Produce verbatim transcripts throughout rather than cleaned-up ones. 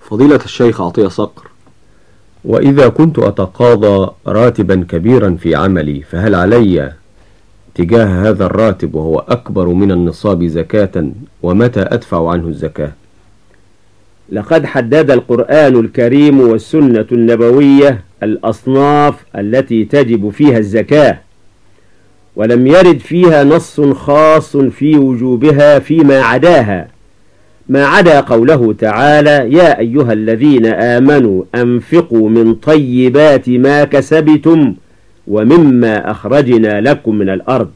فضيلة الشيخ عطية صقر، وإذا كنت أتقاضى راتبا كبيرا في عملي فهل علي تجاه هذا الراتب وهو أكبر من النصاب زكاة، ومتى أدفع عنه الزكاة؟ لقد حدد القرآن الكريم والسنة النبوية الأصناف التي تجب فيها الزكاة، ولم يرد فيها نص خاص في وجوبها فيما عداها، ما عدا قوله تعالى: يا أيها الذين آمنوا أنفقوا من طيبات ما كسبتم ومما أخرجنا لكم من الأرض.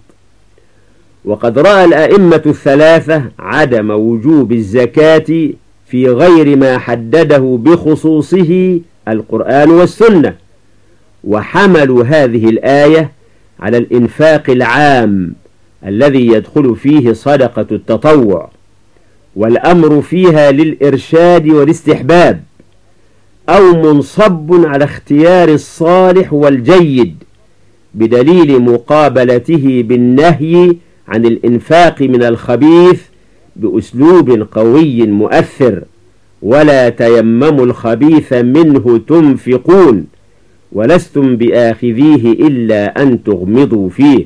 وقد رأى الأئمة الثلاثة عدم وجوب الزكاة في غير ما حدده بخصوصه القرآن والسنة، وحملوا هذه الآية على الإنفاق العام الذي يدخل فيه صدقة التطوع، والأمر فيها للإرشاد والاستحباب، أو منصب على اختيار الصالح والجيد بدليل مقابلته بالنهي عن الإنفاق من الخبيث بأسلوب قوي مؤثر: ولا تيمموا الخبيث منه تنفقون ولستم بآخذيه إلا أن تغمضوا فيه.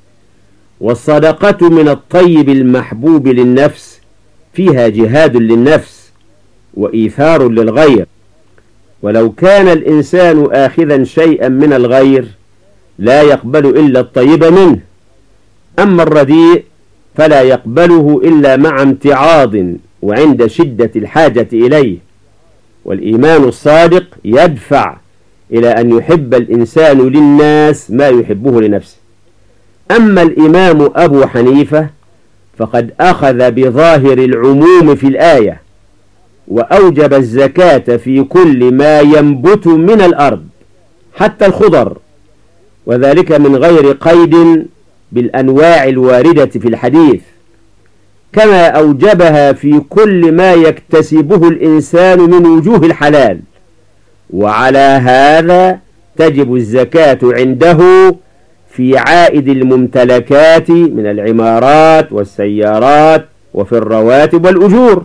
والصدقة من الطيب المحبوب للنفس فيها جهاد للنفس وإيثار للغير، ولو كان الإنسان آخذا شيئا من الغير لا يقبل إلا الطيب منه، أما الرديء فلا يقبله إلا مع امتعاض وعند شدة الحاجة إليه. والإيمان الصادق يدفع إلى أن يحب الإنسان للناس ما يحبه لنفسه. أما الإمام أبو حنيفة فقد أخذ بظاهر العموم في الآية، وأوجب الزكاة في كل ما ينبت من الأرض حتى الخضر، وذلك من غير قيد بالأنواع الواردة في الحديث، كما أوجبها في كل ما يكتسبه الإنسان من وجوه الحلال. وعلى هذا تجب الزكاة عنده في عائد الممتلكات من العمارات والسيارات وفي الرواتب والأجور.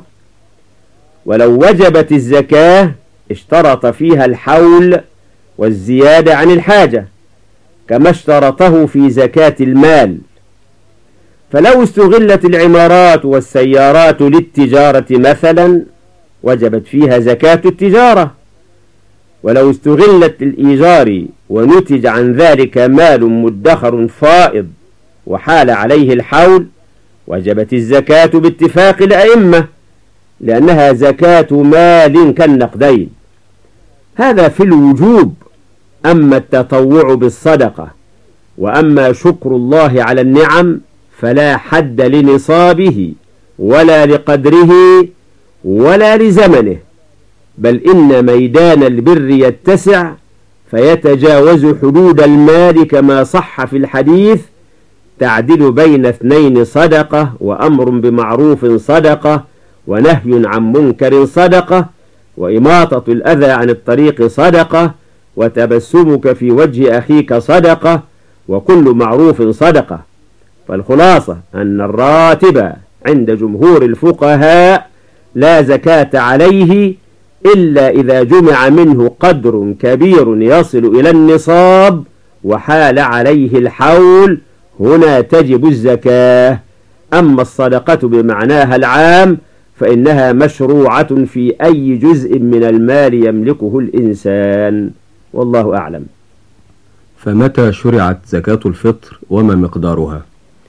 ولو وجبت الزكاة اشترط فيها الحول والزيادة عن الحاجة، كما اشترطه في زكاة المال. فلو استغلت العمارات والسيارات للتجارة مثلا وجبت فيها زكاة التجارة، ولو استغلت الإيجار ونتج عن ذلك مال مدخر فائض وحال عليه الحول وجبت الزكاة باتفاق الأئمة، لأنها زكاة مال كالنقدين. هذا في الوجوب. أما التطوع بالصدقة، وأما شكر الله على النعم فلا حد لنصابه ولا لقدره ولا لزمنه، بل إن ميدان البر يتسع فيتجاوز حدود المال، كما صح في الحديث: تعدل بين اثنين صدقة، وأمر بمعروف صدقة، ونهي عن منكر صدقة، وإماطة الأذى عن الطريق صدقة، وتبسمك في وجه أخيك صدقة، وكل معروف صدقة. فالخلاصة أن الراتب عند جمهور الفقهاء لا زكاة عليه إلا إذا جمع منه قدر كبير يصل إلى النصاب وحال عليه الحول، هنا تجب الزكاة. أما الصدقة بمعناها العام فإنها مشروعة في أي جزء من المال يملكه الإنسان، والله أعلم. فمتى شرعت زكاة الفطر وما مقدارها؟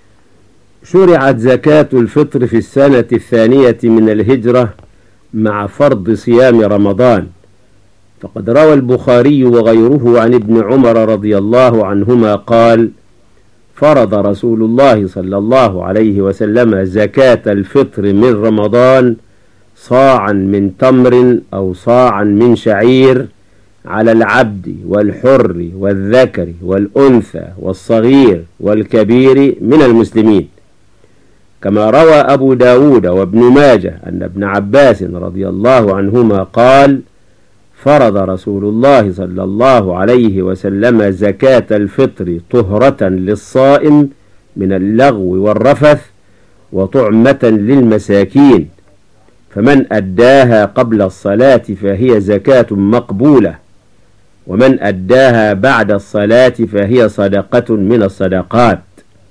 شرعت زكاة الفطر في السنة الثانية من الهجرة مع فرض صيام رمضان، فقد روى البخاري وغيره عن ابن عمر رضي الله عنهما قال: فرض رسول الله صلى الله عليه وسلم زكاة الفطر من رمضان صاعا من تمر أو صاعا من شعير على العبد والحر والذكر والأنثى والصغير والكبير من المسلمين. كما روى أبو داود وابن ماجه أن ابن عباس رضي الله عنهما قال: فرض رسول الله صلى الله عليه وسلم زكاة الفطر طهرة للصائم من اللغو والرفث وطعمة للمساكين. فمن أداها قبل الصلاة فهي زكاة مقبولة، ومن أداها بعد الصلاة فهي صدقة من الصدقات،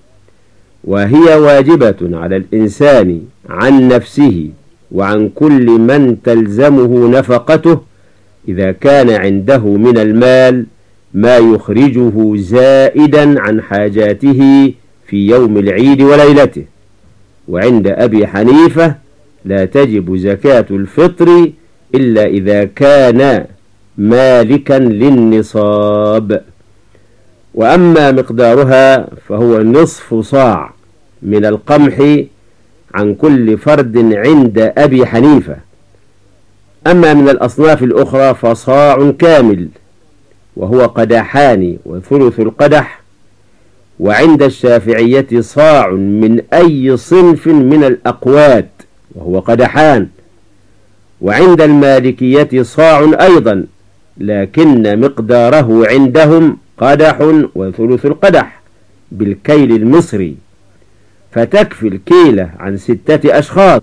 وهي واجبة على الإنسان عن نفسه وعن كل من تلزمه نفقته إذا كان عنده من المال ما يخرجه زائدا عن حاجاته في يوم العيد وليلته. وعند أبي حنيفة لا تجب زكاة الفطر إلا إذا كان مالكا للنصاب. وأما مقدارها فهو نصف صاع من القمح عن كل فرد عند أبي حنيفة. أما من الأصناف الأخرى فصاع كامل وهو قدحان وثلث القدح، وعند الشافعية صاع من أي صنف من الأقوات وهو قدحان، وعند المالكية صاع أيضا لكن مقداره عندهم قدح وثلث القدح بالكيل المصري، فتكفي الكيلة عن ستة أشخاص.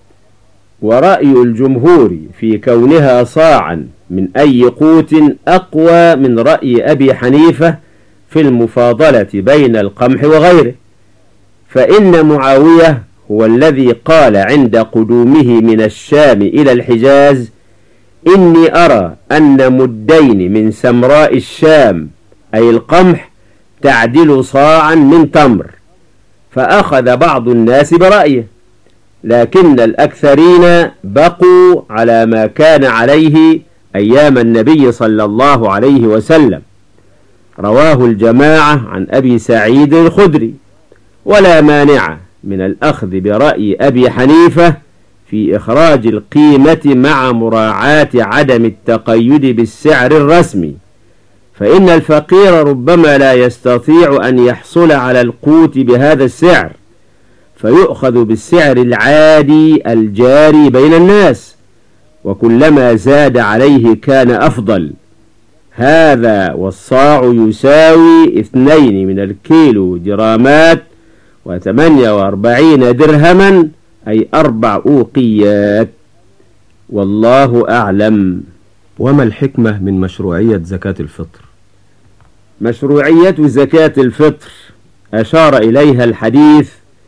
ورأي الجمهور في كونها صاعا من أي قوت أقوى من رأي أبي حنيفة في المفاضلة بين القمح وغيره، فإن معاوية هو الذي قال عند قدومه من الشام إلى الحجاز: إني أرى أن مدين من سمراء الشام أي القمح تعدل صاعا من تمر، فأخذ بعض الناس برأيه، لكن الأكثرين بقوا على ما كان عليه أيام النبي صلى الله عليه وسلم. رواه الجماعة عن أبي سعيد الخدري. ولا مانع من الأخذ برأي أبي حنيفة في إخراج القيمة مع مراعاة عدم التقيد بالسعر الرسمي، فإن الفقير ربما لا يستطيع أن يحصل على القوت بهذا السعر، فيؤخذ بالسعر العادي الجاري بين الناس، وكلما زاد عليه كان أفضل. هذا والصاع يساوي اثنين من الكيلو جرامات وثمانية وأربعين درهما أي أربع أوقيات، والله أعلم. وما الحكمة من مشروعية زكاة الفطر؟ مشروعية زكاة الفطر أشار إليها الحديث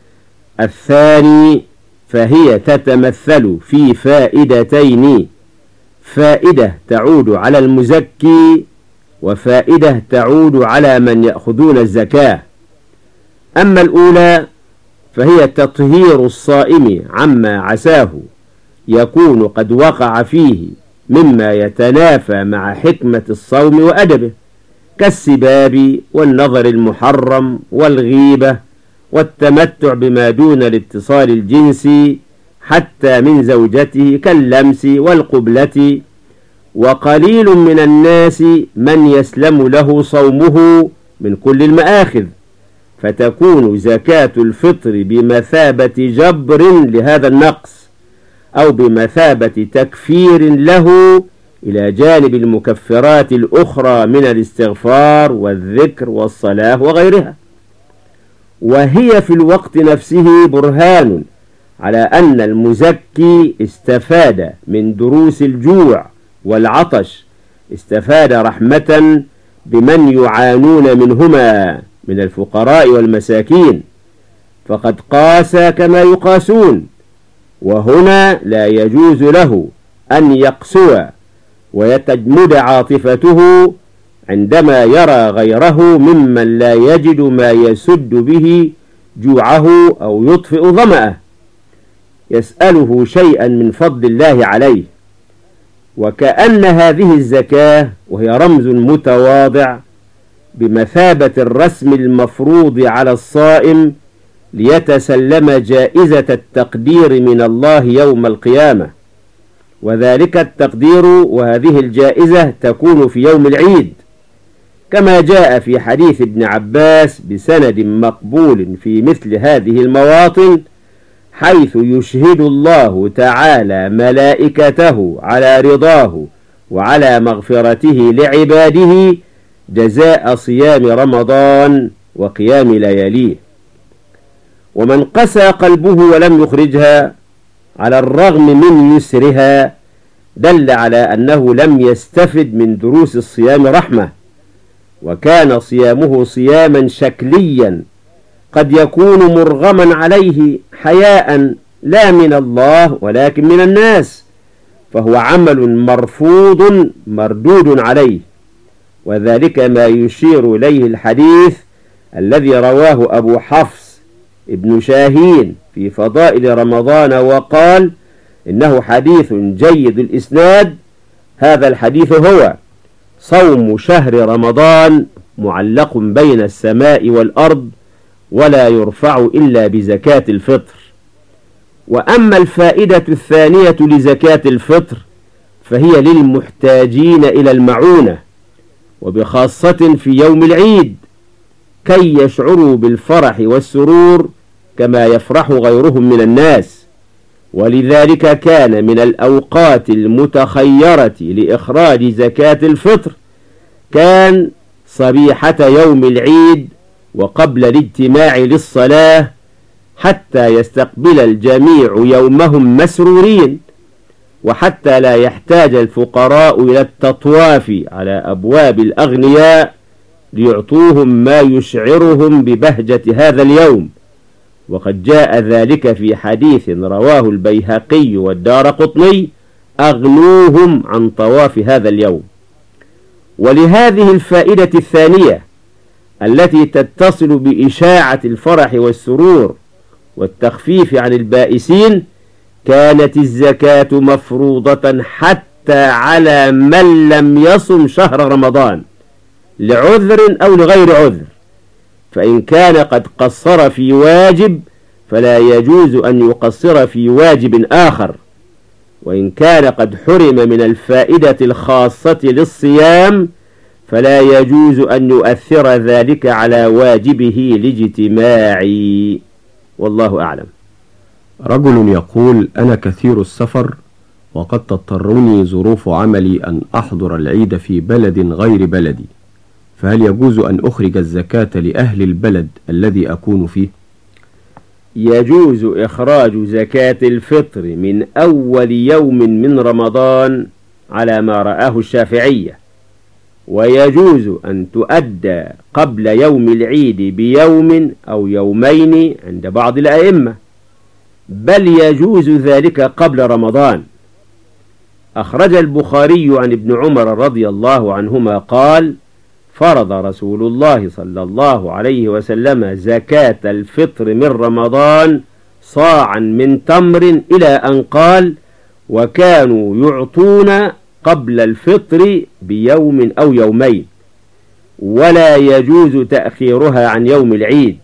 الثاني، فهي تتمثل في فائدتين: فائدة تعود على المزكي، وفائدة تعود على من يأخذون الزكاة. أما الأولى فهي تطهير الصائم عما عساه يكون قد وقع فيه مما يتنافى مع حكمة الصوم وأدبه، كالسباب والنظر المحرم والغيبة والتمتع بما دون الاتصال الجنسي حتى من زوجته كاللمس والقبلة. وقليل من الناس من يسلم له صومه من كل المآخذ، فتكون زكاة الفطر بمثابة جبر لهذا النقص، أو بمثابة تكفير له إلى جانب المكفرات الأخرى من الاستغفار والذكر والصلاة وغيرها. وهي في الوقت نفسه برهان على أن المزكي استفاد من دروس الجوع والعطش، استفاد رحمة بمن يعانون منهما من الفقراء والمساكين، فقد قاس كما يقاسون، وهنا لا يجوز له أن يقسو ويتجمد عاطفته عندما يرى غيره ممن لا يجد ما يسد به جوعه أو يطفئ ظمأه، يسأله شيئا من فضل الله عليه. وكأن هذه الزكاة وهي رمز متواضع بمثابة الرسم المفروض على الصائم ليتسلم جائزة التقدير من الله يوم القيامة، وذلك التقدير وهذه الجائزة تكون في يوم العيد، كما جاء في حديث ابن عباس بسند مقبول في مثل هذه المواطن، حيث يشهد الله تعالى ملائكته على رضاه وعلى مغفرته لعباده جزاء صيام رمضان وقيام لياليه. ومن قسى قلبه ولم يخرجها على الرغم من يسرها دل على أنه لم يستفد من دروس الصيام رحمة، وكان صيامه صياما شكليا قد يكون مرغما عليه حياء لا من الله ولكن من الناس، فهو عمل مرفوض مردود عليه، وذلك ما يشير إليه الحديث الذي رواه أبو حفص ابن شاهين في فضائل رمضان وقال إنه حديث جيد الإسناد. هذا الحديث هو: صوم شهر رمضان معلق بين السماء والأرض ولا يرفع إلا بزكاة الفطر. وأما الفائدة الثانية لزكاة الفطر فهي للمحتاجين إلى المعونة، وبخاصة في يوم العيد، كي يشعروا بالفرح والسرور كما يفرح غيرهم من الناس. ولذلك كان من الأوقات المتخيرة لإخراج زكاة الفطر كان صبيحة يوم العيد وقبل الاجتماع للصلاة، حتى يستقبل الجميع يومهم مسرورين، وحتى لا يحتاج الفقراء إلى التطواف على أبواب الأغنياء ليعطوهم ما يشعرهم ببهجة هذا اليوم. وقد جاء ذلك في حديث رواه البيهقي والدارقطني: أغنوهم عن طواف هذا اليوم. ولهذه الفائدة الثانية التي تتصل بإشاعة الفرح والسرور والتخفيف عن البائسين كانت الزكاة مفروضة حتى على من لم يصم شهر رمضان لعذر أو لغير عذر، فإن كان قد قصر في واجب فلا يجوز أن يقصر في واجب آخر، وإن كان قد حرم من الفائدة الخاصة للصيام فلا يجوز أن يؤثر ذلك على واجبه الاجتماعي. والله أعلم. رجل يقول: أنا كثير السفر وقد تضطرني ظروف عملي أن أحضر العيد في بلد غير بلدي، فهل يجوز أن أخرج الزكاة لأهل البلد الذي أكون فيه؟ يجوز إخراج زكاة الفطر من أول يوم من رمضان على ما رآه الشافعية، ويجوز أن تؤدى قبل يوم العيد بيوم أو يومين عند بعض الأئمة، بل يجوز ذلك قبل رمضان. أخرج البخاري عن ابن عمر رضي الله عنهما قال: فرض رسول الله صلى الله عليه وسلم زكاة الفطر من رمضان صاعا من تمر إلى أن قال: وكانوا يعطون قبل الفطر بيوم أو يومين، ولا يجوز تأخيرها عن يوم العيد،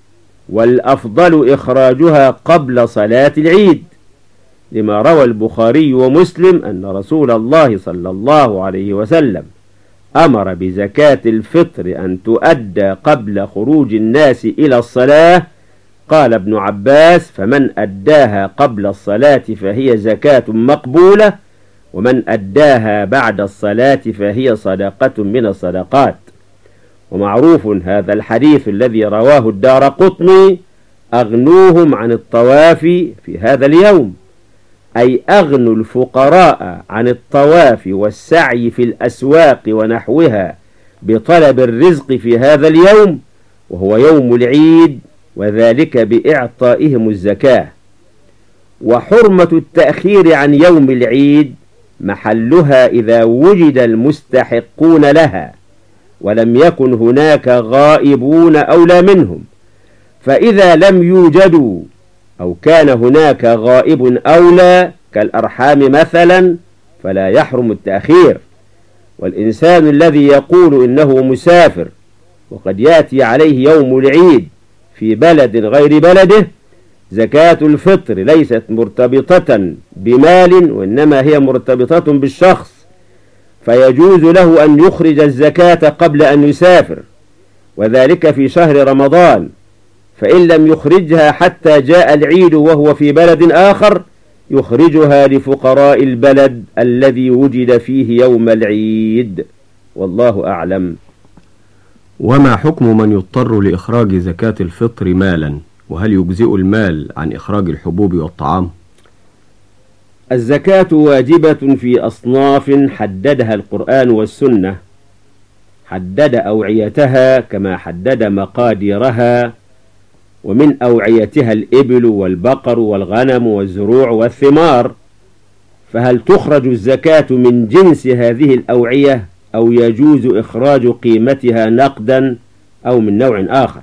والأفضل إخراجها قبل صلاة العيد، لما روى البخاري ومسلم أن رسول الله صلى الله عليه وسلم أمر بزكاة الفطر أن تؤدى قبل خروج الناس إلى الصلاة. قال ابن عباس: فمن أداها قبل الصلاة فهي زكاة مقبولة، ومن أداها بعد الصلاة فهي صدقة من الصدقات. ومعروف هذا الحديث الذي رواه الدارقطني: أغنوهم عن الطواف في هذا اليوم، أي أغنوا الفقراء عن الطواف والسعي في الأسواق ونحوها بطلب الرزق في هذا اليوم وهو يوم العيد، وذلك بإعطائهم الزكاة. وحرمة التأخير عن يوم العيد محلها إذا وجد المستحقون لها ولم يكن هناك غائبون أولى منهم، فإذا لم يوجدوا أو كان هناك غائب أولى كالأرحام مثلا فلا يحرم التأخير. والإنسان الذي يقول إنه مسافر وقد يأتي عليه يوم العيد في بلد غير بلده، زكاة الفطر ليست مرتبطة بمال وإنما هي مرتبطة بالشخص، فيجوز له أن يخرج الزكاة قبل أن يسافر، وذلك في شهر رمضان، فإن لم يخرجها حتى جاء العيد وهو في بلد آخر يخرجها لفقراء البلد الذي وجد فيه يوم العيد. والله أعلم. وما حكم من يضطر لإخراج زكاة الفطر مالا؟ وهل يجزئ المال عن إخراج الحبوب والطعام؟ الزكاة واجبة في أصناف حددها القرآن والسنة، حدد أوعيتها كما حدد مقاديرها، ومن أوعيتها الإبل والبقر والغنم والزروع والثمار. فهل تخرج الزكاة من جنس هذه الأوعية أو يجوز إخراج قيمتها نقدا أو من نوع آخر؟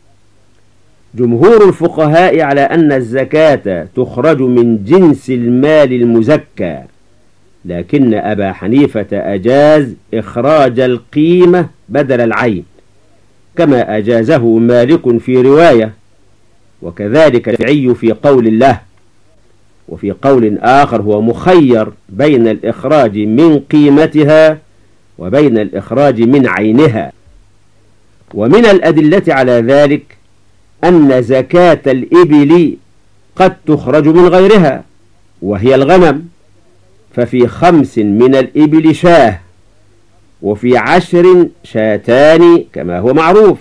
جمهور الفقهاء على أن الزكاة تخرج من جنس المال المزكى، لكن أبا حنيفة أجاز إخراج القيمة بدل العين كما أجازه مالك في رواية، وكذلك الشافعي في قول الله. وفي قول آخر هو مخير بين الإخراج من قيمتها وبين الإخراج من عينها. ومن الأدلة على ذلك أن زكاة الإبل قد تخرج من غيرها وهي الغنم، ففي خمس من الإبل شاه، وفي عشر شاتان كما هو معروف.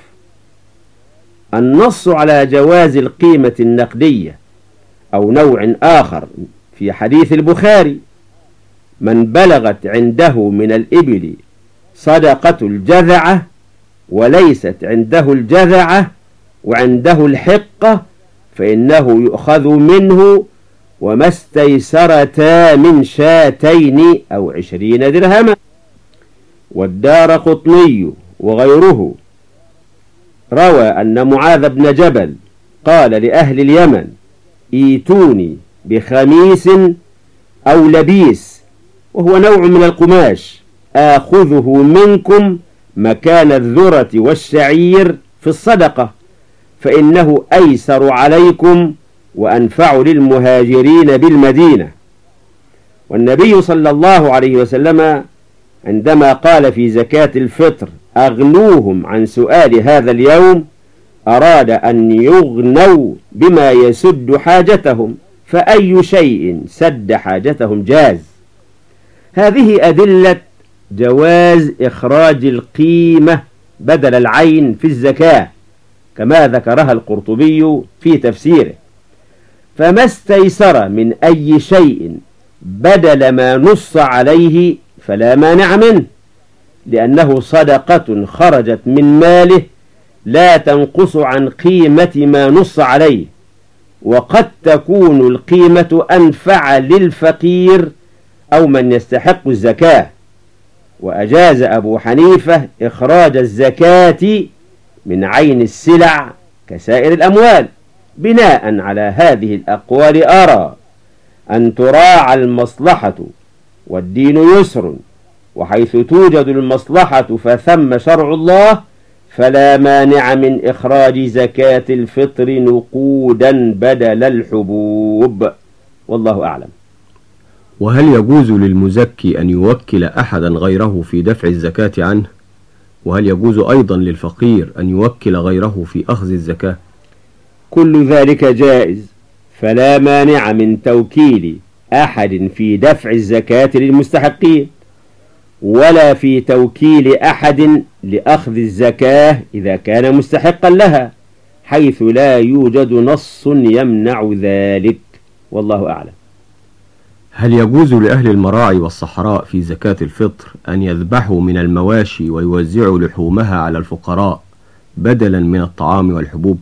النص على جواز القيمة النقدية أو نوع آخر في حديث البخاري: من بلغت عنده من الإبل صدقة الجذعة وليست عنده الجذعة وعنده الحقة فإنه يؤخذ منه وما استيسرتا من شاتين أو عشرين درهما. والدارقطني وغيره روى أن معاذ بن جبل قال لأهل اليمن: ايتوني بخميس أو لبيس، وهو نوع من القماش، آخذه منكم مكان الذرة والشعير في الصدقة، فإنه أيسر عليكم وأنفع للمهاجرين بالمدينة. والنبي صلى الله عليه وسلم عندما قال في زكاة الفطر: أغنوهم عن سؤال هذا اليوم، أراد أن يغنوا بما يسد حاجتهم، فأي شيء سد حاجتهم جاز. هذه أدلة جواز إخراج القيمة بدل العين في الزكاة كما ذكرها القرطبي في تفسيره. فما استيسر من أي شيء بدل ما نص عليه فلا مانع منه، لأنه صدقة خرجت من ماله لا تنقص عن قيمة ما نص عليه، وقد تكون القيمة أنفع للفقير أو من يستحق الزكاة. وأجاز أبو حنيفة إخراج الزكاة من عين السلع كسائر الأموال. بناء على هذه الأقوال أرى أن تراعى المصلحة، والدين يسر، وحيث توجد المصلحة فثم شرع الله، فلا مانع من إخراج زكاة الفطر نقودا بدل الحبوب، والله أعلم. وهل يجوز للمزكي أن يوكل أحدا غيره في دفع الزكاة عنه؟ وهل يجوز أيضا للفقير أن يوكل غيره في أخذ الزكاة؟ كل ذلك جائز، فلا مانع من توكيل أحد في دفع الزكاة للمستحقين، ولا في توكيل أحد لأخذ الزكاة إذا كان مستحقا لها، حيث لا يوجد نص يمنع ذلك، والله أعلم. هل يجوز لأهل المراعي والصحراء في زكاة الفطر أن يذبحوا من المواشي ويوزعوا لحومها على الفقراء بدلا من الطعام والحبوب؟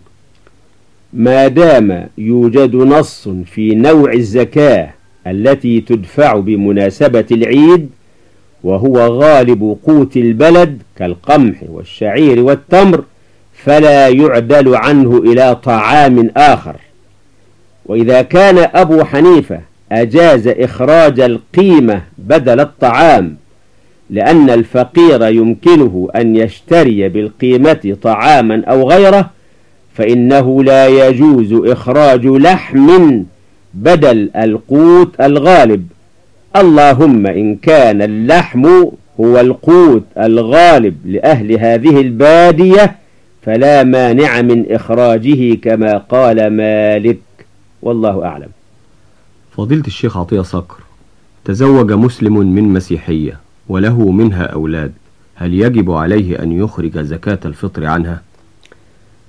ما دام يوجد نص في نوع الزكاة التي تدفع بمناسبة العيد، وهو غالب قوت البلد كالقمح والشعير والتمر، فلا يعدل عنه إلى طعام آخر. وإذا كان أبو حنيفة أجاز إخراج القيمة بدل الطعام لأن الفقير يمكنه أن يشتري بالقيمة طعاما أو غيره، فإنه لا يجوز إخراج لحم بدل القوت الغالب، اللهم إن كان اللحم هو القوت الغالب لأهل هذه البادية فلا مانع من إخراجه كما قال مالك، والله أعلم. فضيلة الشيخ عطية صقر: تزوج مسلم من مسيحية وله منها أولاد، هل يجب عليه أن يخرج زكاة الفطر عنها؟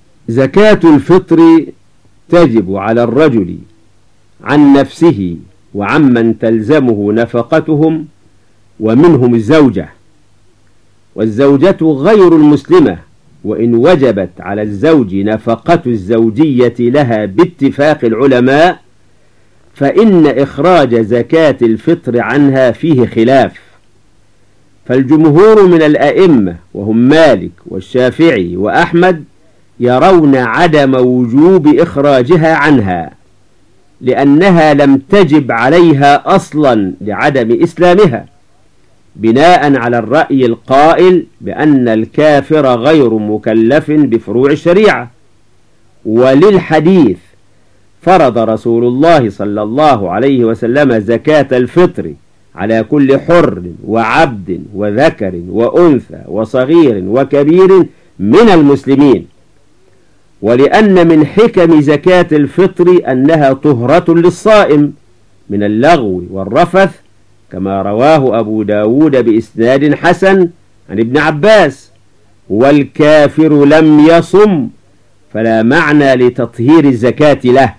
زكاة الفطر تجب على الرجل عن نفسه وعمن تلزمه نفقتهم، ومنهم الزوجة. والزوجة غير المسلمة، وإن وجبت على الزوج نفقة الزوجية لها باتفاق العلماء، فإن إخراج زكاة الفطر عنها فيه خلاف. فالجمهور من الأئمة وهم مالك والشافعي وأحمد يرون عدم وجوب إخراجها عنها، لأنها لم تجب عليها أصلا لعدم إسلامها، بناء على الرأي القائل بأن الكافر غير مكلف بفروع الشريعة. وللحديث فرض رسول الله صلى الله عليه وسلم زكاة الفطر على كل حر وعبد وذكر وأنثى وصغير وكبير من المسلمين. ولأن من حكم زكاة الفطر أنها طهرة للصائم من اللغو والرفث، كما رواه أبو داود بإسناد حسن عن ابن عباس: والكافر لم يصم فلا معنى لتطهير الزكاة له.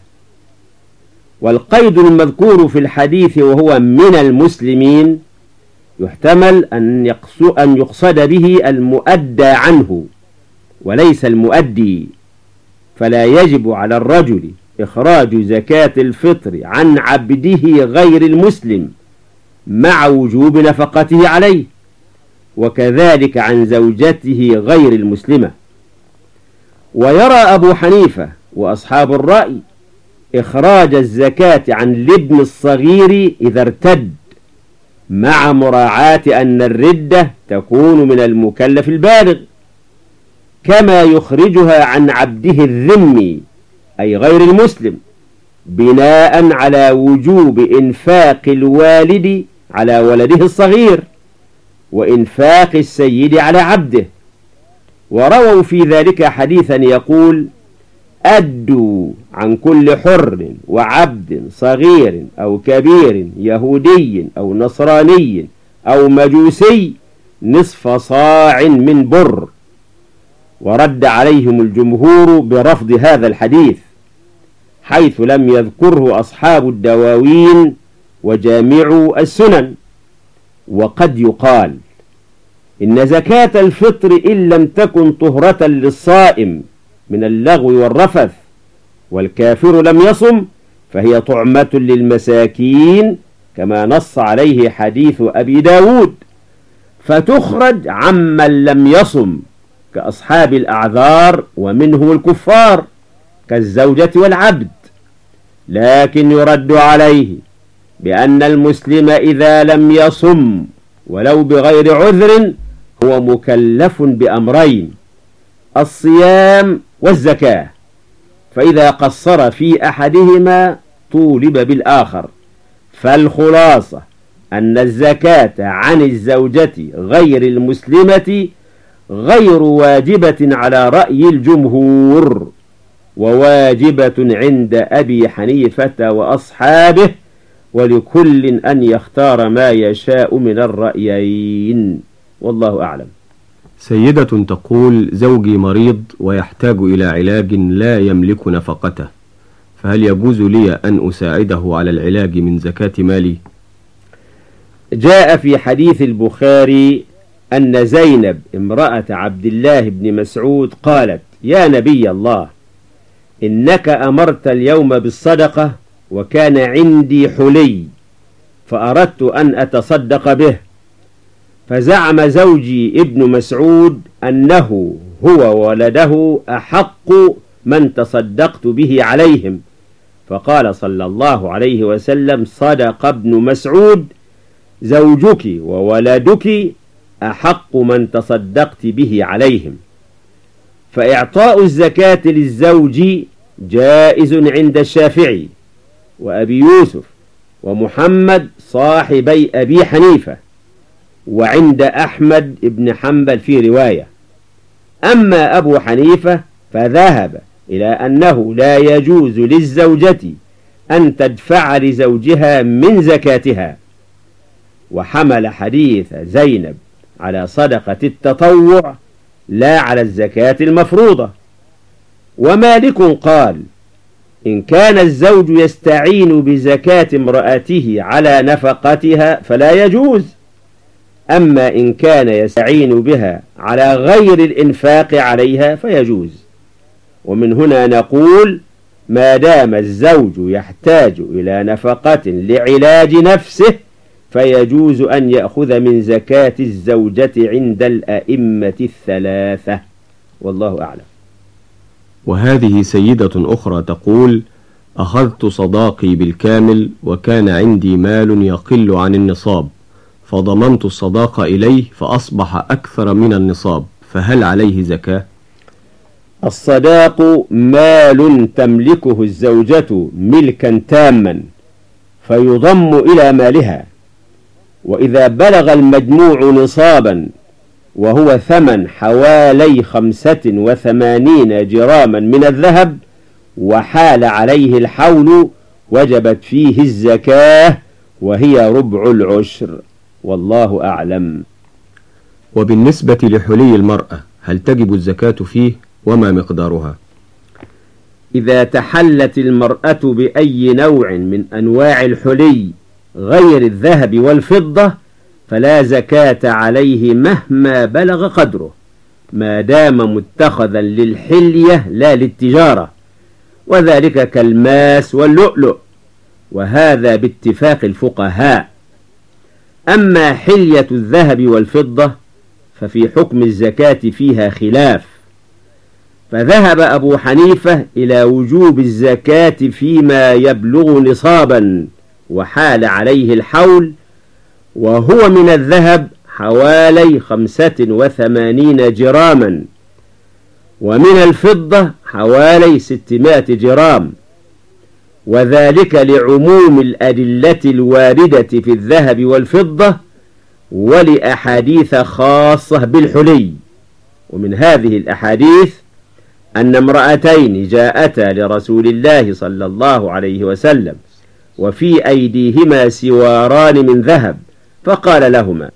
والقيد المذكور في الحديث وهو من المسلمين يحتمل أن يقصد به المؤدى عنه وليس المؤدي، فلا يجب على الرجل إخراج زكاة الفطر عن عبده غير المسلم مع وجوب نفقته عليه، وكذلك عن زوجته غير المسلمة. ويرى أبو حنيفة وأصحاب الرأي إخراج الزكاة عن الابن الصغير إذا ارتد، مع مراعاة أن الردة تكون من المكلف البالغ، كما يخرجها عن عبده الذمي أي غير المسلم، بناء على وجوب إنفاق الوالد على ولده الصغير وإنفاق السيد على عبده. ورووا في ذلك حديثا يقول: أدوا عن كل حر وعبد صغير أو كبير يهودي أو نصراني أو مجوسي نصف صاع من بر. ورد عليهم الجمهور برفض هذا الحديث، حيث لم يذكره أصحاب الدواوين وجامعوا السنن. وقد يقال إن زكاة الفطر إن لم تكن طهرة للصائم من اللغو والرفث والكافر لم يصم فهي طعمة للمساكين، كما نص عليه حديث أبي داود، فتخرج عمن لم يصم كأصحاب الأعذار ومنهم الكفار كالزوجة والعبد. لكن يرد عليه بأن المسلم إذا لم يصم ولو بغير عذر هو مكلف بأمرين: الصيام والزكاة، فإذا قصر في أحدهما طولب بالآخر. فالخلاصة أن الزكاة عن الزوجة غير المسلمة غير واجبة على رأي الجمهور، وواجبة عند أبي حنيفة وأصحابه، ولكل أن يختار ما يشاء من الرأيين، والله أعلم. سيدة تقول: زوجي مريض ويحتاج إلى علاج لا يملك نفقته، فهل يجوز لي أن أساعده على العلاج من زكاة مالي؟ جاء في حديث البخاري أن زينب امرأة عبد الله بن مسعود قالت: يا نبي الله، إنك أمرت اليوم بالصدقة وكان عندي حلي فأردت أن أتصدق به، فزعم زوجي ابن مسعود أنه هو وولده أحق من تصدقت به عليهم، فقال صلى الله عليه وسلم: صدق ابن مسعود، زوجك وولدك أحق من تصدقت به عليهم. فإعطاء الزكاة للزوج جائز عند الشافعي وأبي يوسف ومحمد صاحبي أبي حنيفة، وعند أحمد بن حنبل في رواية. أما أبو حنيفة فذهب إلى أنه لا يجوز للزوجة أن تدفع لزوجها من زكاتها، وحمل حديث زينب على صدقة التطوع لا على الزكاة المفروضة. ومالك قال: إن كان الزوج يستعين بزكاة امرأته على نفقتها فلا يجوز، أما إن كان يستعين بها على غير الإنفاق عليها فيجوز. ومن هنا نقول ما دام الزوج يحتاج إلى نفقة لعلاج نفسه فيجوز أن يأخذ من زكاة الزوجة عند الأئمة الثلاثة، والله أعلم. وهذه سيدة أخرى تقول: أخذت صداقي بالكامل وكان عندي مال يقل عن النصاب، فضمنت الصداق إليه فأصبح أكثر من النصاب، فهل عليه زكاة؟ الصداق مال تملكه الزوجة ملكا تاما فيضم إلى مالها، وإذا بلغ المجموع نصابا وهو ثمن حوالي خمسة وثمانين جراما من الذهب وحال عليه الحول وجبت فيه الزكاة وهي ربع العشر، والله أعلم. وبالنسبة لحلي المرأة هل تجب الزكاة فيه وما مقدارها؟ إذا تحلت المرأة بأي نوع من أنواع الحلي غير الذهب والفضة فلا زكاة عليه مهما بلغ قدره، ما دام متخذا للحلية لا للتجارة، وذلك كالماس واللؤلؤ، وهذا باتفاق الفقهاء. أما حلية الذهب والفضة ففي حكم الزكاة فيها خلاف، فذهب أبو حنيفة إلى وجوب الزكاة فيما يبلغ نصابا وحال عليه الحول، وهو من الذهب حوالي خمسة وثمانين جراما، ومن الفضة حوالي ستمائة جرام، وذلك لعموم الأدلة الواردة في الذهب والفضة ولأحاديث خاصة بالحلي. ومن هذه الأحاديث أن امرأتين جاءتا لرسول الله صلى الله عليه وسلم وفي أيديهما سواران من ذهب، فقال لهما: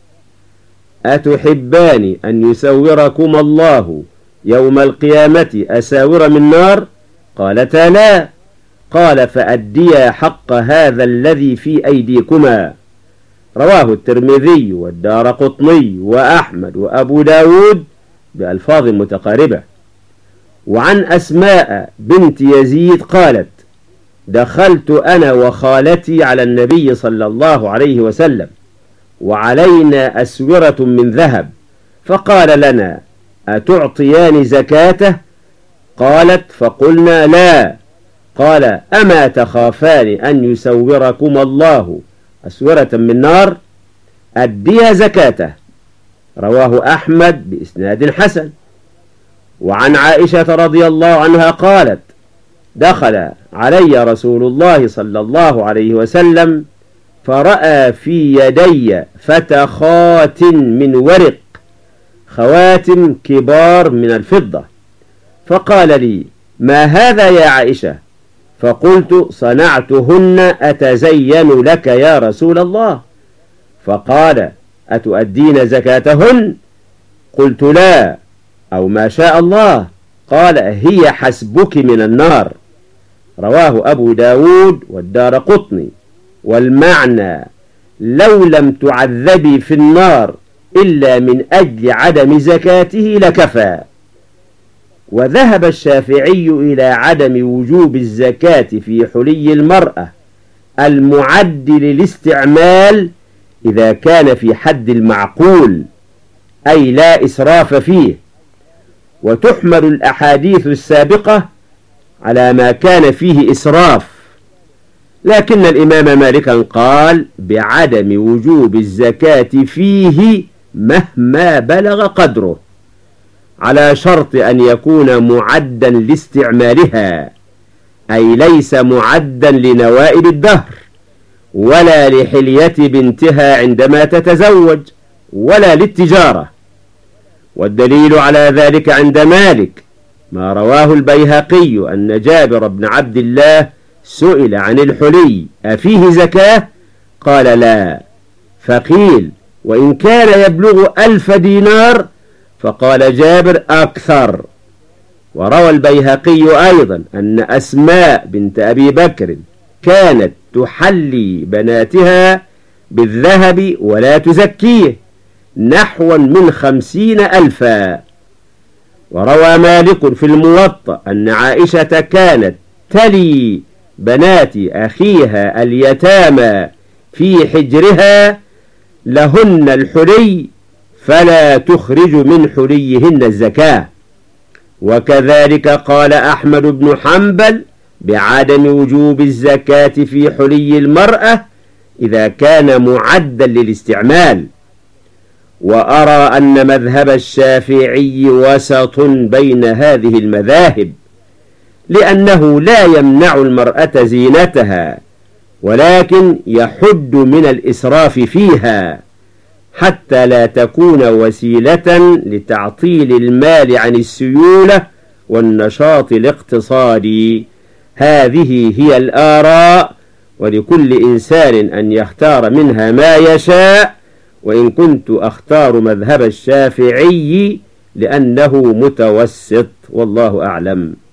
أتحبان أن يسوركم الله يوم القيامة أساور من نار؟ قالتا لا. قال: فأديا حق هذا الذي في أيديكما. رواه الترمذي والدارقطني وأحمد وأبو داود بألفاظ متقاربة. وعن أسماء بنت يزيد قالت: دخلت أنا وخالتي على النبي صلى الله عليه وسلم وعلينا أسورة من ذهب، فقال لنا: أتعطيان زكاته؟ قالت: فقلنا لا. قال: أما تخافان أن يسوركم الله أسورة من نار؟ أديها زكاته. رواه أحمد بإسناد حسن. وعن عائشة رضي الله عنها قالت: دخل علي رسول الله صلى الله عليه وسلم فرأى في يدي فتخات من ورق، خواتم كبار من الفضة، فقال لي: ما هذا يا عائشة؟ فقلت: صنعتهن أتزين لك يا رسول الله. فقال: أتؤدين زكاتهن؟ قلت: لا، أو ما شاء الله. قال: هي حسبك من النار. رواه أبو داود والدارقطني. والمعنى: لو لم تعذبي في النار إلا من أجل عدم زكاته لكفى. وذهب الشافعي إلى عدم وجوب الزكاة في حلي المرأة المعد للاستعمال إذا كان في حد المعقول، أي لا إسراف فيه، وتحمل الأحاديث السابقة على ما كان فيه إسراف، لكن الإمام مالكا قال بعدم وجوب الزكاة فيه مهما بلغ قدره، على شرط أن يكون معدا لاستعمالها، أي ليس معدا لنوائب الدهر ولا لحلية بنتها عندما تتزوج ولا للتجارة. والدليل على ذلك عند مالك ما رواه البيهقي أن جابر بن عبد الله سئل عن الحلي أفيه زكاة؟ قال: لا. فقيل: وإن كان يبلغ ألف دينار؟ فقال جابر: أكثر. وروى البيهقي أيضا أن أسماء بنت أبي بكر كانت تحلي بناتها بالذهب ولا تزكيه نحوا من خمسين ألفا. وروى مالك في الموطأ أن عائشة كانت تلي بنات أخيها اليتامى في حجرها لهن الحلي فلا تخرج من حليهن الزكاة. وكذلك قال أحمد بن حنبل بعدم وجوب الزكاة في حلي المرأة إذا كان معدا للاستعمال. وأرى أن مذهب الشافعي وسط بين هذه المذاهب، لأنه لا يمنع المرأة زينتها ولكن يحد من الإسراف فيها حتى لا تكون وسيلة لتعطيل المال عن السيولة والنشاط الاقتصادي. هذه هي الآراء، ولكل إنسان أن يختار منها ما يشاء، وإن كنت أختار مذهب الشافعي لأنه متوسط، والله أعلم.